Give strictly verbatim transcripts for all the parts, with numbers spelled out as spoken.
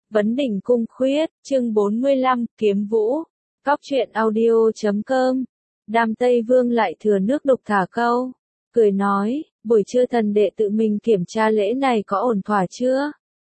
Vấn đỉnh cung khuyết, chương bốn mươi lăm, kiếm vũ. Cóc truyện audio chấm com. Đàm Tây Vương lại thừa nước đục thả câu. Cười nói, buổi trưa thần đệ tự mình kiểm tra lễ này có ổn thỏa chưa?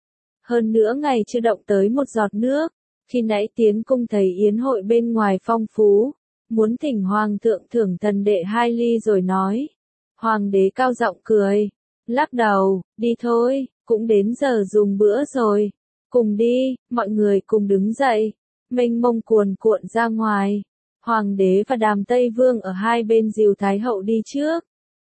Hơn nữa ngày chưa động tới một giọt nước. Khi nãy tiến cung thấy yến hội bên ngoài phong phú. Muốn thỉnh hoàng thượng thưởng thần đệ hai ly rồi nói. Hoàng đế cao giọng cười. Lắc đầu, đi thôi, cũng đến giờ dùng bữa rồi. Cùng đi, mọi người cùng đứng dậy. Mênh mông cuồn cuộn ra ngoài. Hoàng đế và Đàm Tây Vương ở hai bên dìu Thái hậu đi trước.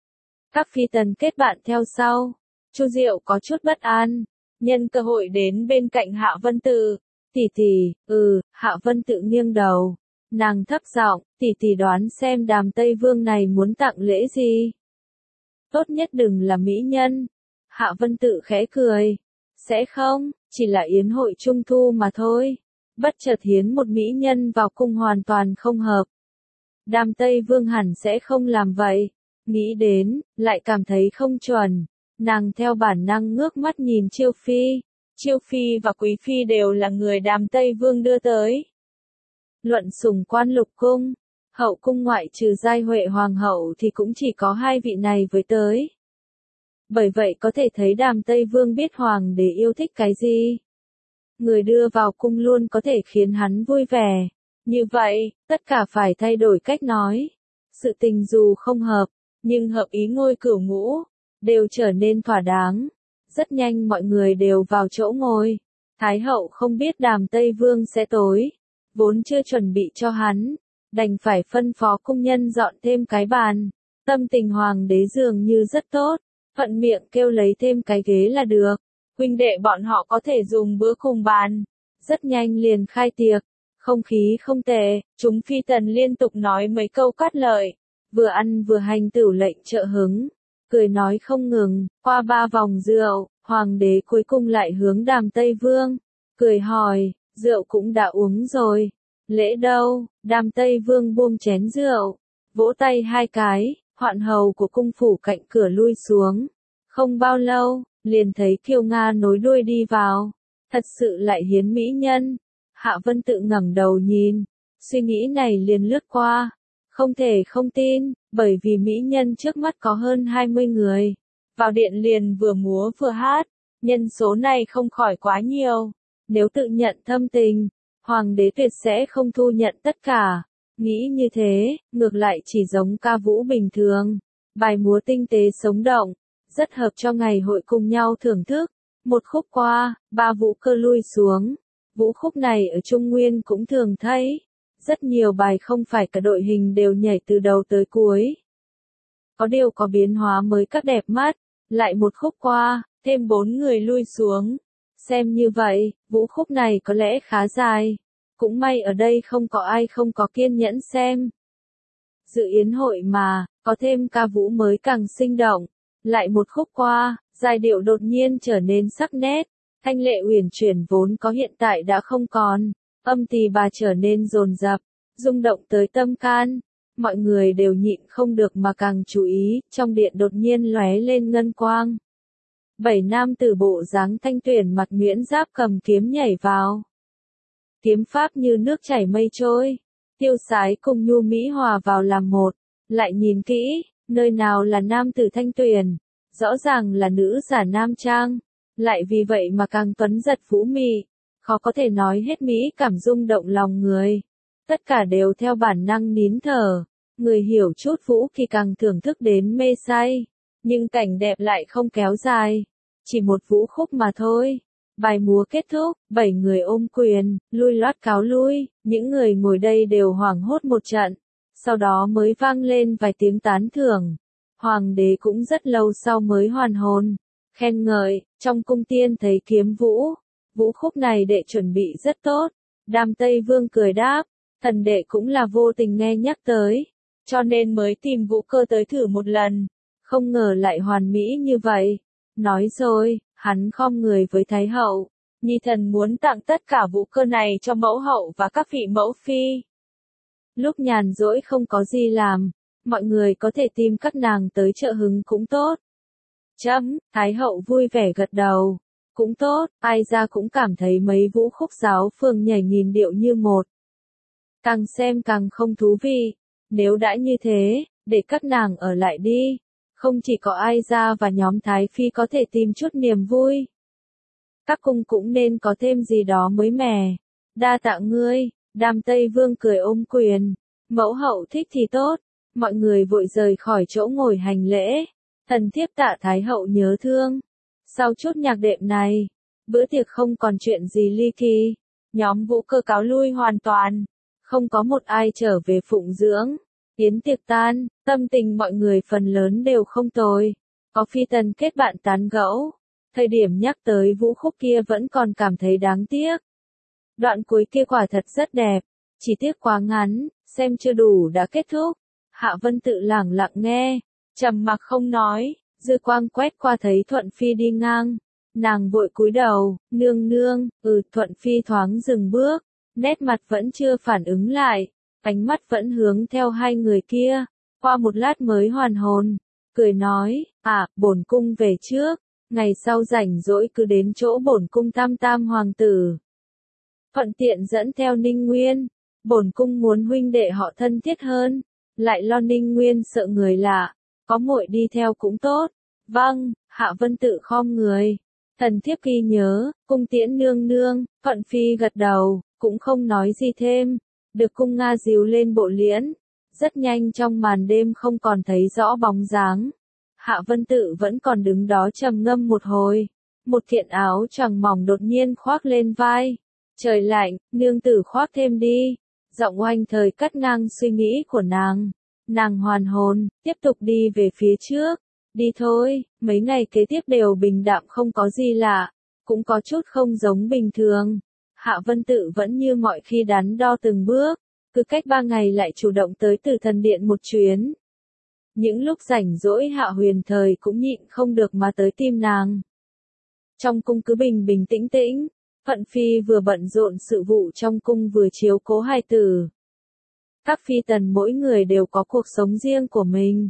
Các phi tần kết bạn theo sau. Chu Diệu có chút bất an. Nhân cơ hội đến bên cạnh Hạ Vân Tự. Tỷ tỷ, ừ, Hạ Vân Tự nghiêng đầu. Nàng thấp giọng, tỷ tỷ đoán xem Đàm Tây Vương này muốn tặng lễ gì. Tốt nhất đừng là mỹ nhân. Hạ Vân Tự khẽ cười. Sẽ không, chỉ là yến hội trung thu mà thôi. Bất chợt hiến một mỹ nhân vào cung hoàn toàn không hợp. Đàm Tây Vương hẳn sẽ không làm vậy. Nghĩ đến, lại cảm thấy không chuẩn. Nàng theo bản năng ngước mắt nhìn Chiêu Phi. Chiêu Phi và Quý Phi đều là người Đàm Tây Vương đưa tới. Luận sủng quan lục cung. Hậu cung ngoại trừ Giai Huệ Hoàng hậu thì cũng chỉ có hai vị này với tới. Bởi vậy có thể thấy Đàm Tây Vương biết hoàng đế yêu thích cái gì. Người đưa vào cung luôn có thể khiến hắn vui vẻ. Như vậy, tất cả phải thay đổi cách nói. Sự tình dù không hợp, nhưng hợp ý ngôi cửu ngũ, đều trở nên thỏa đáng. Rất nhanh mọi người đều vào chỗ ngồi. Thái hậu không biết Đàm Tây Vương sẽ tối. Vốn chưa chuẩn bị cho hắn. Đành phải phân phó cung nhân dọn thêm cái bàn. Tâm tình hoàng đế dường như rất tốt. Thuận miệng kêu lấy thêm cái ghế là được. Huynh đệ bọn họ có thể dùng bữa cùng bàn. Rất nhanh liền khai tiệc. Không khí không tệ, chúng phi tần liên tục nói mấy câu cắt lợi. Vừa ăn vừa hành tửu lệnh trợ hứng. Cười nói không ngừng, qua ba vòng rượu, hoàng đế cuối cùng lại hướng Đàm Tây Vương. Cười hỏi, rượu cũng đã uống rồi. Lễ đâu? Đàm Tây Vương buông chén rượu. Vỗ tay hai cái, hoạn hầu của cung phủ cạnh cửa lui xuống. Không bao lâu, liền thấy Kiêu Nga nối đuôi đi vào. Thật sự lại hiến mỹ nhân. Hạ Vân Tự ngẩng đầu nhìn. Suy nghĩ này liền lướt qua. Không thể không tin, bởi vì mỹ nhân trước mắt có hơn hai mươi người. Vào điện liền vừa múa vừa hát. Nhân số này không khỏi quá nhiều. Nếu tự nhận thâm tình, hoàng đế tuyệt sẽ không thu nhận tất cả. Nghĩ như thế, ngược lại chỉ giống ca vũ bình thường. Bài múa tinh tế sống động. Rất hợp cho ngày hội cùng nhau thưởng thức. Một khúc qua, ba vũ cơ lui xuống. Vũ khúc này ở Trung Nguyên cũng thường thấy. Rất nhiều bài không phải cả đội hình đều nhảy từ đầu tới cuối. Có điều có biến hóa mới các đẹp mắt. Lại một khúc qua, thêm bốn người lui xuống. Xem như vậy, vũ khúc này có lẽ khá dài. Cũng may ở đây không có ai không có kiên nhẫn xem. Dự yến hội mà, có thêm ca vũ mới càng sinh động. Lại một khúc qua, giai điệu đột nhiên trở nên sắc nét. Thanh lệ uyển chuyển vốn có hiện tại đã không còn. Âm tỳ bà trở nên dồn dập, rung động tới tâm can. Mọi người đều nhịn không được mà càng chú ý, trong điện đột nhiên lóe lên ngân quang. Bảy nam tử bộ dáng thanh tuyển mặc miễn giáp cầm kiếm nhảy vào. Kiếm pháp như nước chảy mây trôi. Tiêu Sái cùng Nhu Mỹ hòa vào làm một. Lại nhìn kỹ, nơi nào là nam tử thanh tuyển. Rõ ràng là nữ giả nam trang. Lại vì vậy mà càng tuấn giật vũ mị. Khó có thể nói hết mỹ cảm rung động lòng người. Tất cả đều theo bản năng nín thở. Người hiểu chút vũ thì càng thưởng thức đến mê say. Nhưng cảnh đẹp lại không kéo dài. Chỉ một vũ khúc mà thôi. Bài múa kết thúc, bảy người ôm quyền, lui loát cáo lui. Những người ngồi đây đều hoảng hốt một trận. Sau đó mới vang lên vài tiếng tán thưởng. Hoàng đế cũng rất lâu sau mới hoàn hồn. Khen ngợi, trong cung tiên thấy kiếm vũ. Vũ khúc này đệ chuẩn bị rất tốt. Đàm Tây Vương cười đáp. Thần đệ cũng là vô tình nghe nhắc tới. Cho nên mới tìm vũ cơ tới thử một lần. Không ngờ lại hoàn mỹ như vậy. Nói rồi, hắn khom người với Thái hậu. Nhi thần muốn tặng tất cả vũ cơ này cho mẫu hậu và các vị mẫu phi. Lúc nhàn rỗi không có gì làm. Mọi người có thể tìm các nàng tới trợ hứng cũng tốt. Chấm, Thái hậu vui vẻ gật đầu. Cũng tốt, ai ra cũng cảm thấy mấy vũ khúc giáo phường nhảy nghìn điệu như một. Càng xem càng không thú vị. Nếu đã như thế, để các nàng ở lại đi. Không chỉ có ai ra và nhóm Thái Phi có thể tìm chút niềm vui. Các cung cũng nên có thêm gì đó mới mẻ. Đa tạ ngươi, Đàm Tây Vương cười ôm quyền. Mẫu hậu thích thì tốt. Mọi người vội rời khỏi chỗ ngồi hành lễ. Thần thiếp tạ Thái hậu nhớ thương. Sau chút nhạc đệm này, bữa tiệc không còn chuyện gì ly kỳ. Nhóm Vũ Cơ cáo lui hoàn toàn. Không có một ai trở về phụng dưỡng. Yến tiệc tan, tâm tình mọi người phần lớn đều không tồi. Có Phi Tần kết bạn tán gẫu. Thời điểm nhắc tới vũ khúc kia vẫn còn cảm thấy đáng tiếc. Đoạn cuối kia quả thật rất đẹp. Chỉ tiếc quá ngắn, xem chưa đủ đã kết thúc. Hạ Vân tự lẳng lặng nghe, trầm mặc không nói. Dư quang quét qua thấy Thuận Phi đi ngang. Nàng vội cúi đầu, nương nương, ừ Thuận Phi thoáng dừng bước. Nét mặt vẫn chưa phản ứng lại. Ánh mắt vẫn hướng theo hai người kia. Qua một lát mới hoàn hồn. Cười nói, à, bổn cung về trước. Ngày sau rảnh rỗi cứ đến chỗ bổn cung tam tam hoàng tử. Thuận tiện dẫn theo Ninh Nguyên. Bổn cung muốn huynh đệ họ thân thiết hơn. Lại lo Ninh Nguyên sợ người lạ. Có muội đi theo cũng tốt. Vâng, Hạ Vân tự khom người. Thần thiếp ghi nhớ, cung tiễn nương nương. Thuận Phi gật đầu, cũng không nói gì thêm. Được cung Nga dìu lên bộ liễn. Rất nhanh trong màn đêm không còn thấy rõ bóng dáng. Hạ Vân tự vẫn còn đứng đó trầm ngâm một hồi. Một kiện áo choàng mỏng đột nhiên khoác lên vai. Trời lạnh, nương tử khoác thêm đi. Giọng oanh thời cắt ngang suy nghĩ của nàng. Nàng hoàn hồn, tiếp tục đi về phía trước. Đi thôi, mấy ngày kế tiếp đều bình đạm không có gì lạ. Cũng có chút không giống bình thường. Hạ Vân tự vẫn như mọi khi đắn đo từng bước. Cứ cách ba ngày lại chủ động tới Tử Thần Điện một chuyến. Những lúc rảnh rỗi Hạ Huyền Thời cũng nhịn không được mà tới tìm nàng. Trong cung cứ bình bình tĩnh tĩnh. Thuận Phi vừa bận rộn sự vụ trong cung vừa chiếu cố hài tử. Các phi tần mỗi người đều có cuộc sống riêng của mình.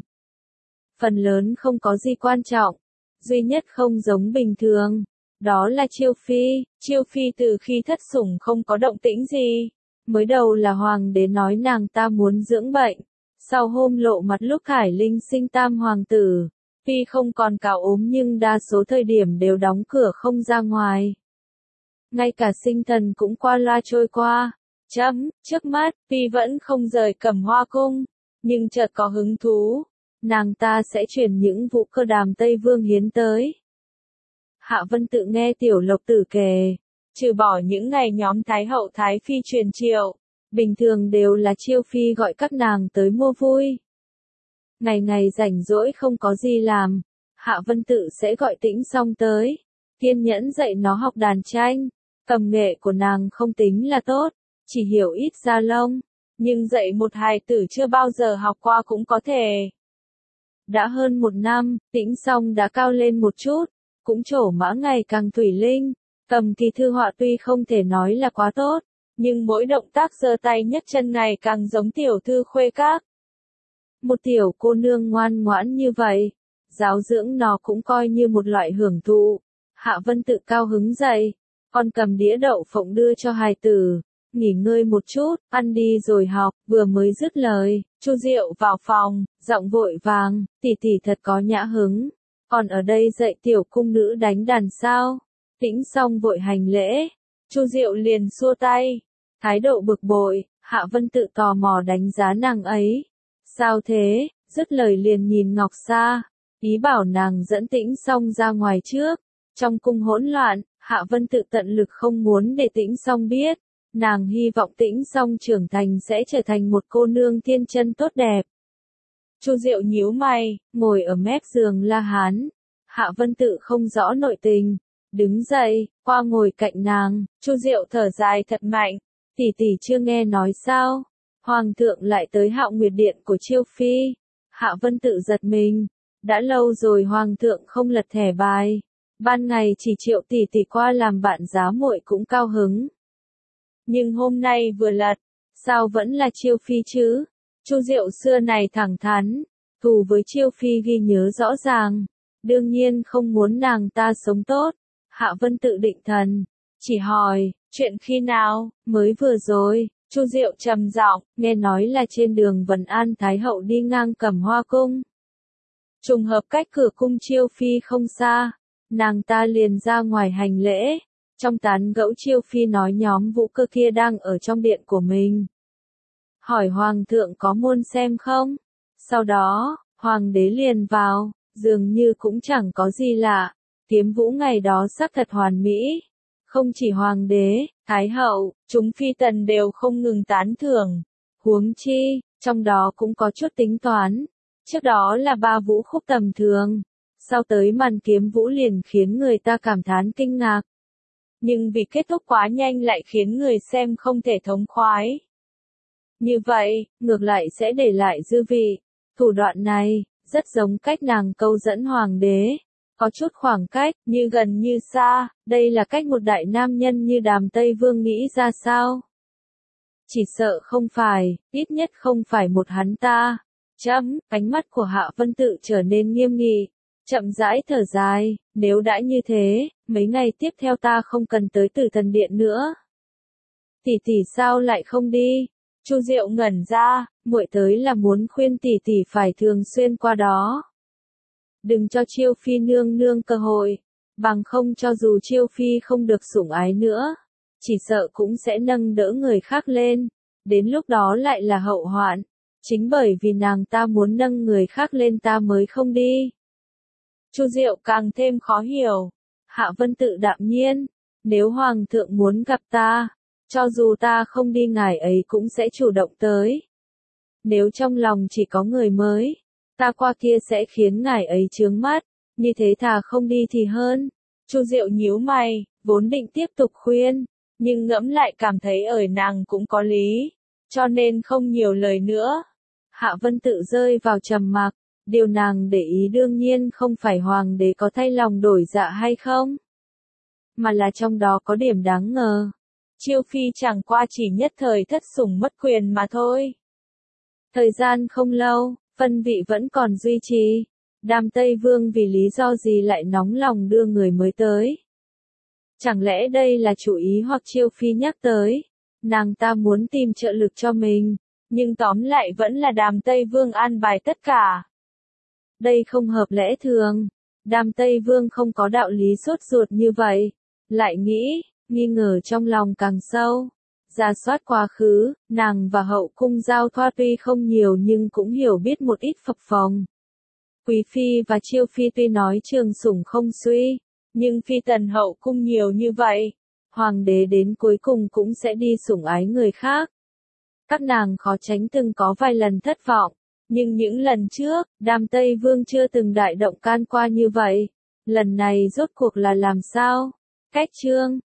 Phần lớn không có gì quan trọng. Duy nhất không giống bình thường. Đó là Chiêu Phi. Chiêu Phi từ khi thất sủng không có động tĩnh gì. Mới đầu là hoàng đế nói nàng ta muốn dưỡng bệnh. Sau hôm lộ mặt lúc Khải Linh sinh tam hoàng tử. Phi không còn cào ốm nhưng đa số thời điểm đều đóng cửa không ra ngoài. Ngay cả sinh thần cũng qua loa trôi qua. Chấm, trước mắt, Phi vẫn không rời Cẩm Hoa cung. Nhưng chợt có hứng thú. Nàng ta sẽ chuyển những vũ cơ Đàm Tây Vương hiến tới. Hạ Vân tự nghe Tiểu Lộc Tử kể. Trừ bỏ những ngày nhóm Thái hậu Thái Phi truyền triệu. Bình thường đều là Chiêu Phi gọi các nàng tới mua vui. Ngày ngày rảnh rỗi không có gì làm. Hạ Vân tự sẽ gọi Tĩnh Song tới. Kiên nhẫn dạy nó học đàn tranh. Cầm nghệ của nàng không tính là tốt. Chỉ hiểu ít da lông. Nhưng dạy một hài tử chưa bao giờ học qua cũng có thể. Đã hơn một năm, Tĩnh Song đã cao lên một chút. Cũng trổ mã ngày càng thủy linh. Cầm kỳ thư họa tuy không thể nói là quá tốt. Nhưng mỗi động tác giơ tay nhấc chân ngày càng giống tiểu thư khuê các. Một tiểu cô nương ngoan ngoãn như vậy. Giáo dưỡng nó cũng coi như một loại hưởng thụ. Hạ Vân tự cao hứng dậy. Con cầm đĩa đậu phộng đưa cho hài tử. Nghỉ ngơi một chút, ăn đi rồi học. Vừa mới dứt lời, Chu Diệu vào phòng, giọng vội vàng, tỷ tỷ thật có nhã hứng. Còn ở đây dạy tiểu cung nữ đánh đàn sao? Tĩnh Song vội hành lễ. Chu Diệu liền xua tay. Thái độ bực bội, Hạ Vân tự tò mò đánh giá nàng ấy. Sao thế? Dứt lời liền nhìn Ngọc Sa. Ý bảo nàng dẫn Tĩnh Song ra ngoài trước. Trong cung hỗn loạn, Hạ Vân tự tận lực không muốn để Tĩnh Song biết. Nàng hy vọng Tĩnh Song trưởng thành sẽ trở thành một cô nương thiên chân tốt đẹp. Chu Diệu nhíu mày, ngồi ở mép giường La Hán. Hạ Vân tự không rõ nội tình. Đứng dậy, qua ngồi cạnh nàng, Chu Diệu thở dài thật mạnh. Tỷ tỷ chưa nghe nói sao? Hoàng thượng lại tới Hạo Nguyệt Điện của Chiêu Phi. Hạ Vân tự giật mình. Đã lâu rồi Hoàng thượng không lật thẻ bài. Ban ngày chỉ triệu tỷ tỷ qua làm bạn giá muội cũng cao hứng. Nhưng hôm nay vừa lật, sao vẫn là Chiêu Phi chứ? Chu Diệu xưa này thẳng thắn, thù với Chiêu Phi ghi nhớ rõ ràng. Đương nhiên không muốn nàng ta sống tốt. Hạ Vân Tự định thần, chỉ hỏi, chuyện khi nào, mới vừa rồi, Chu Diệu trầm giọng, nghe nói là trên đường Vân An Thái Hậu đi ngang Cẩm Hoa Cung. Trùng hợp cách cửa cung Chiêu Phi không xa, nàng ta liền ra ngoài hành lễ, trong tán gẫu Chiêu Phi nói nhóm Vũ Cơ kia đang ở trong điện của mình. Hỏi Hoàng thượng có muốn xem không? Sau đó, Hoàng đế liền vào, dường như cũng chẳng có gì lạ, Kiếm Vũ ngày đó xác thật hoàn mỹ. Không chỉ Hoàng đế, Thái Hậu, chúng phi tần đều không ngừng tán thưởng. Huống chi, trong đó cũng có chút tính toán. Trước đó là ba vũ khúc tầm thường, sau tới màn Kiếm Vũ liền khiến người ta cảm thán kinh ngạc. Nhưng vì kết thúc quá nhanh lại khiến người xem không thể thống khoái. Như vậy, ngược lại sẽ để lại dư vị. Thủ đoạn này, rất giống cách nàng câu dẫn Hoàng đế. Có chút khoảng cách, như gần như xa, đây là cách một đại nam nhân như Đàm Tây Vương nghĩ ra sao? Chỉ sợ không phải, ít nhất không phải một hắn ta. Chấm, ánh mắt của Hạ Vân Tự trở nên nghiêm nghị, chậm rãi thở dài, nếu đã như thế, mấy ngày tiếp theo ta không cần tới Tử Thần Điện nữa. Tỷ tỷ sao lại không đi? Chu Diệu ngẩn ra, muội tới là muốn khuyên tỷ tỷ phải thường xuyên qua đó. Đừng cho Chiêu Phi nương nương cơ hội, bằng không cho dù Chiêu Phi không được sủng ái nữa, chỉ sợ cũng sẽ nâng đỡ người khác lên, đến lúc đó lại là hậu hoạn. Chính bởi vì nàng ta muốn nâng người khác lên ta mới không đi. Chu Diệu càng thêm khó hiểu. Hạ Vân Tự đạm nhiên, nếu Hoàng thượng muốn gặp ta, cho dù ta không đi ngài ấy cũng sẽ chủ động tới. Nếu trong lòng chỉ có người mới, ta qua kia sẽ khiến ngài ấy chướng mắt, như thế thà không đi thì hơn. Chu Diệu nhíu mày, vốn định tiếp tục khuyên, nhưng ngẫm lại cảm thấy ở nàng cũng có lý, cho nên không nhiều lời nữa. Hạ Vân Tự rơi vào trầm mặc, điều nàng để ý đương nhiên không phải Hoàng đế có thay lòng đổi dạ hay không, mà là trong đó có điểm đáng ngờ. Chiêu Phi chẳng qua chỉ nhất thời thất sủng mất quyền mà thôi. Thời gian không lâu, phân vị vẫn còn duy trì. Đàm Tây Vương vì lý do gì lại nóng lòng đưa người mới tới? Chẳng lẽ đây là chủ ý hoặc Chiêu Phi nhắc tới? Nàng ta muốn tìm trợ lực cho mình, nhưng tóm lại vẫn là Đàm Tây Vương an bài tất cả. Đây không hợp lẽ thường. Đàm Tây Vương không có đạo lý sốt ruột như vậy. Lại nghĩ, nghi ngờ trong lòng càng sâu. Rà soát quá khứ, nàng và hậu cung giao thoa tuy không nhiều nhưng cũng hiểu biết một ít phập phồng. Quý Phi và Chiêu Phi tuy nói trường sủng không suy, nhưng phi tần hậu cung nhiều như vậy, Hoàng đế đến cuối cùng cũng sẽ đi sủng ái người khác. Các nàng khó tránh từng có vài lần thất vọng, nhưng những lần trước, Đàm Tây Vương chưa từng đại động can qua như vậy. Lần này rốt cuộc là làm sao? Cách chương